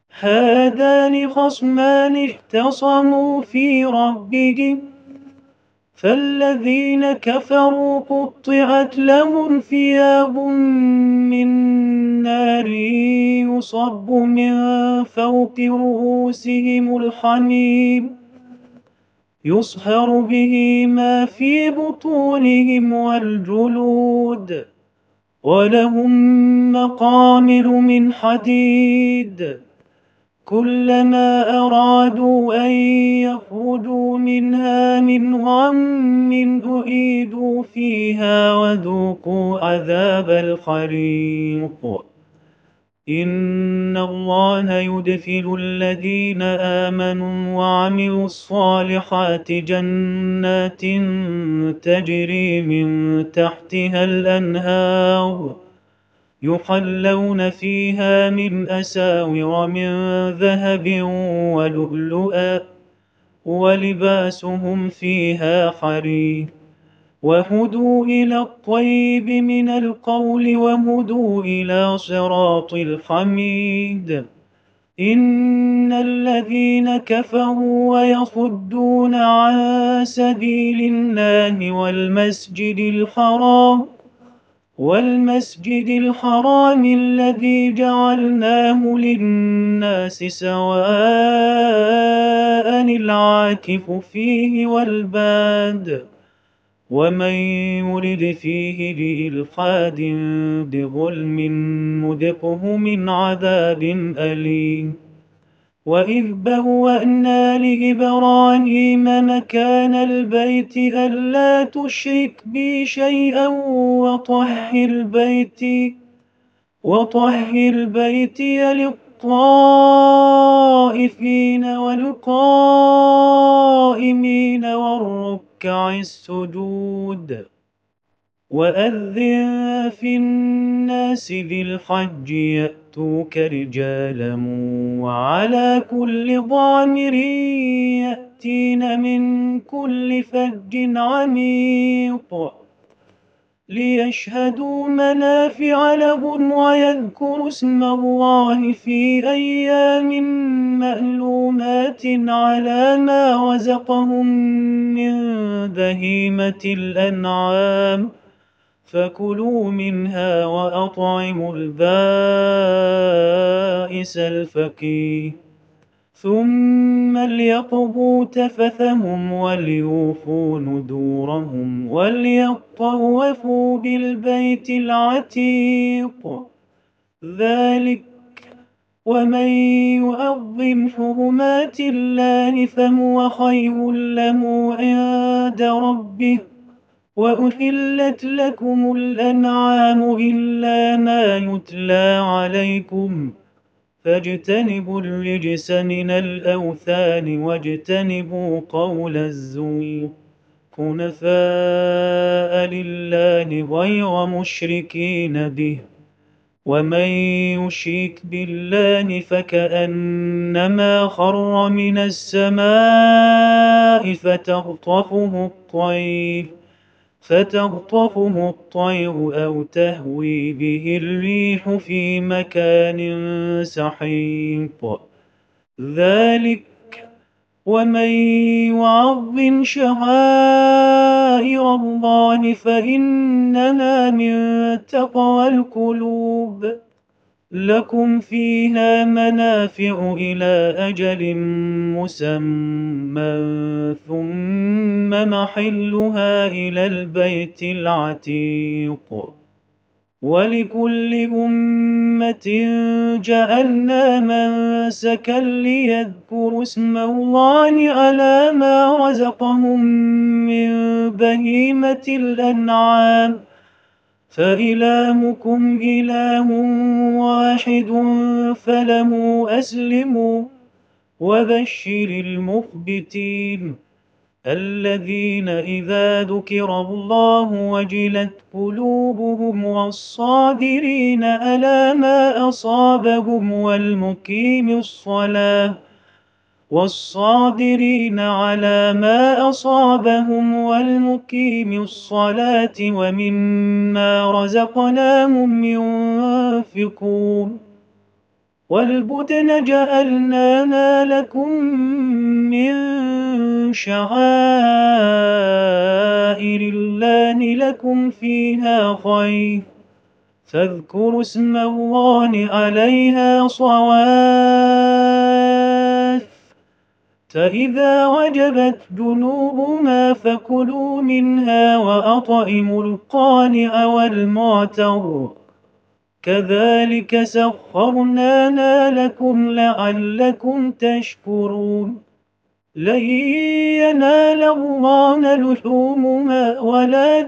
هذان خصمان اختصموا في ربهم فالذين كفروا قطعت لهم ثياب من نار يصب من فوق رؤوسهم الحميم يصهر به ما في بطونهم والجلود ولهم مقامر من حديد كلما أرادوا أن يخرجوا منها من غم أعيدوا فيها وذوقوا عذاب الحريق إن الله يدخل الذين آمنوا وعملوا الصالحات جنات تجري من تحتها الأنهار يحلون فيها من أساور من ذهب ولؤلؤا ولباسهم فيها حرير وهدوا إلى الطيب من القول وهدوا إلى صراط الحميد إن الذين كفروا ويصدون عن سبيل الله والمسجد الحرام الذي جعلناه للناس سواء العاكف فيه والباد ومن يرد فيه بإلحاد بظلم نذقه من عذاب أليم وإذ بوأنا لإبراهيم مكان البيت ألا تشرك بي شيئا وطهر بيتي للطائفين والقائمين والركع السجود وأذن في الناس بالحج يأتوك رجالا وعلى كل ضامر يأتين من كل فج عميق ليشهدوا منافع لهم ويذكروا اسم الله في أيام معلومات على ما رزقهم من بهيمة الأنعام فكلوا منها وأطعموا البائس الفقير ثم ليقضوا تفثهم وليوفوا نذورهم وليطوفوا بالبيت العتيق ذلك ومن يعظم حرمات الله فهو خير له عند ربه وأحلت لكم الأنعام إلا ما يتلى عليكم فاجتنبوا الرجس من الأوثان واجتنبوا قول الزور حنفاء لله غير مشركين به ومن يشرك بالله فكأنما خر من السماء فتخطفه الطير أو تهوي به الريح في مكان سحيق ذلك ومن يعظم شعائر الله فإنها من تقوى القلوب لكم فيها منافع إلى أجل مسمى ثم محلها إلى البيت العتيق ولكل أمة جعلنا منسكا ليذكروا اسم الله على ما رزقهم من بهيمة الأنعام فإلهكم إله واحد فله أسلموا وبشر المخبتين الذين إذا ذكر الله وجلت قلوبهم والصابرين على ما أصابهم والمقيم الصلاة ومما رزقناهم ينفقون والبدن جعلناها لكم من شعائر الله لكم فيها خير فاذكروا اسم الله عليها صواف فإذا وجبت جنوبها فكلوا منها وأطعموا القانع والمعتر كذلك سخرناها لكم لعلكم تشكرون لن ينال الله لحومها ولا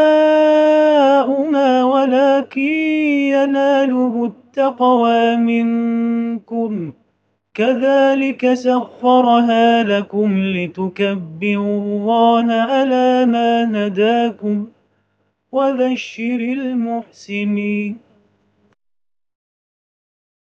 دماؤها ولكن يناله التقوى منكم كذلك سخرها لكم لتكبروا الله على ما هداكم وبشر المحسنين